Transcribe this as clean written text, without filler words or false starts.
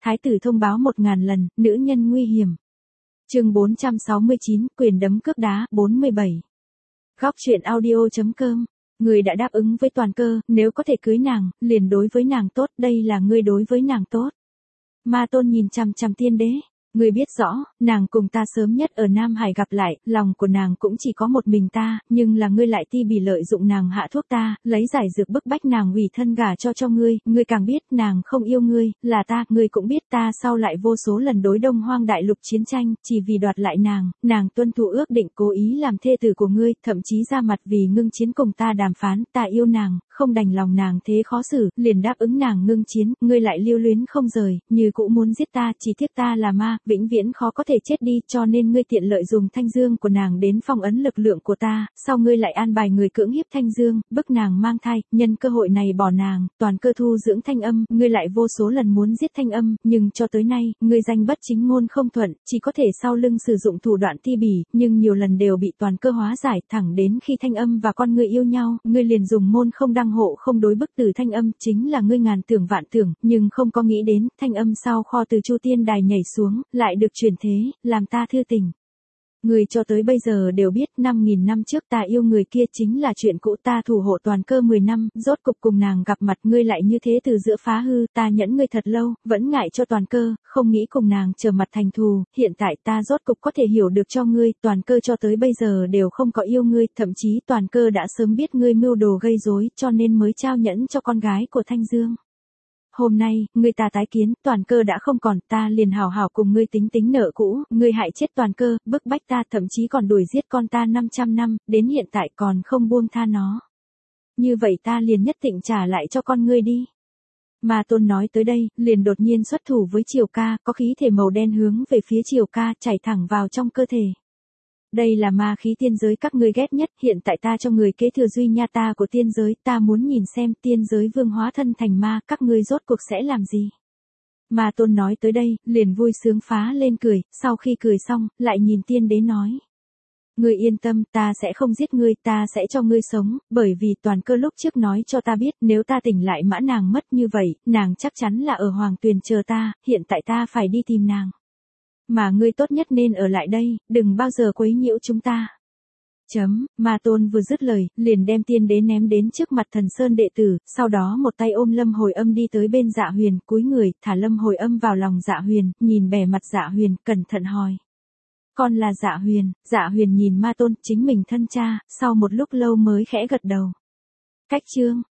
Thái tử thông báo 1000 lần, nữ nhân nguy hiểm. Chương 469, quyền đấm cước đá, 47. Góc truyện audio.com. Người đã đáp ứng với Toàn Cơ, nếu có thể cưới nàng, liền đối với nàng tốt, đây là ngươi đối với nàng tốt. Ma Tôn nhìn chằm chằm Tiên Đế. Ngươi biết rõ, nàng cùng ta sớm nhất ở Nam Hải gặp lại, lòng của nàng cũng chỉ có một mình ta, nhưng là ngươi lại ti bỉ lợi dụng nàng hạ thuốc ta, lấy giải dược bức bách nàng hủy thân gả cho ngươi, ngươi càng biết nàng không yêu ngươi, là ta, ngươi cũng biết ta sau lại vô số lần đối Đông Hoang Đại Lục chiến tranh, chỉ vì đoạt lại nàng tuân thủ ước định cố ý làm thê tử của ngươi, thậm chí ra mặt vì ngưng chiến cùng ta đàm phán, ta yêu nàng, không đành lòng nàng thế khó xử, liền đáp ứng nàng ngưng chiến, ngươi lại lưu luyến không rời, như cũ muốn giết ta, chỉ tiếc ta là ma, vĩnh viễn khó có thể chết đi, cho nên ngươi tiện lợi dùng Thanh Dương của nàng đến phong ấn lực lượng của ta, sau ngươi lại an bài người cưỡng hiếp Thanh Dương, bức nàng mang thai, nhân cơ hội này bỏ nàng, Toàn Cơ thu dưỡng Thanh Âm, ngươi lại vô số lần muốn giết Thanh Âm, nhưng cho tới nay, ngươi danh bất chính ngôn không thuận, chỉ có thể sau lưng sử dụng thủ đoạn ti bỉ, nhưng nhiều lần đều bị Toàn Cơ hóa giải, thẳng đến khi Thanh Âm và con ngươi yêu nhau, ngươi liền dùng môn không đăng hộ không đối bức từ Thanh Âm, chính là ngươi ngàn tưởng vạn tưởng, nhưng không có nghĩ đến, Thanh Âm sau kho từ Chu Tiên Đài nhảy xuống, lại được chuyển thế, làm ta thư tình. Người cho tới bây giờ đều biết 5.000 năm trước ta yêu người kia chính là chuyện cũ, ta thủ hộ Toàn Cơ 10 năm, rốt cục cùng nàng gặp mặt, ngươi lại như thế từ giữa phá hư, ta nhẫn ngươi thật lâu, vẫn ngại cho Toàn Cơ, không nghĩ cùng nàng trở mặt thành thù, hiện tại ta rốt cục có thể hiểu được cho ngươi, Toàn Cơ cho tới bây giờ đều không có yêu ngươi, thậm chí Toàn Cơ đã sớm biết ngươi mưu đồ gây rối, cho nên mới trao nhẫn cho con gái của Thanh Dương. Hôm nay, ngươi ta tái kiến, Toàn Cơ đã không còn, ta liền hảo hảo cùng ngươi tính tính nợ cũ, ngươi hại chết Toàn Cơ, bức bách ta, thậm chí còn đuổi giết con ta 500 năm, đến hiện tại còn không buông tha nó. Như vậy ta liền nhất định trả lại cho con ngươi đi. Ma Tôn nói tới đây, liền đột nhiên xuất thủ với Triều Ca, có khí thể màu đen hướng về phía Triều Ca, chảy thẳng vào trong cơ thể. Đây là ma khí tiên giới các ngươi ghét nhất, hiện tại ta cho người kế thừa duy nha ta của tiên giới, ta muốn nhìn xem tiên giới vương hóa thân thành ma, các ngươi rốt cuộc sẽ làm gì. Ma Tôn nói tới đây, liền vui sướng phá lên cười, sau khi cười xong, lại nhìn Tiên Đế nói. Ngươi yên tâm, ta sẽ không giết ngươi, ta sẽ cho ngươi sống, bởi vì Toàn Cơ lúc trước nói cho ta biết, nếu ta tỉnh lại mã nàng mất như vậy, nàng chắc chắn là ở Hoàng Tuyền chờ ta, hiện tại ta phải đi tìm nàng. Mà ngươi tốt nhất nên ở lại đây, đừng bao giờ quấy nhiễu chúng ta. Ma Tôn vừa dứt lời, liền đem Tiên Đế ném đến trước mặt Thần Sơn đệ tử, sau đó một tay ôm Lâm Hồi Âm đi tới bên Dạ Huyền, cúi người, thả Lâm Hồi Âm vào lòng Dạ Huyền, nhìn bề mặt Dạ Huyền, cẩn thận hỏi. Con là Dạ Huyền nhìn Ma Tôn, chính mình thân cha, sau một lúc lâu mới khẽ gật đầu. Cách chương.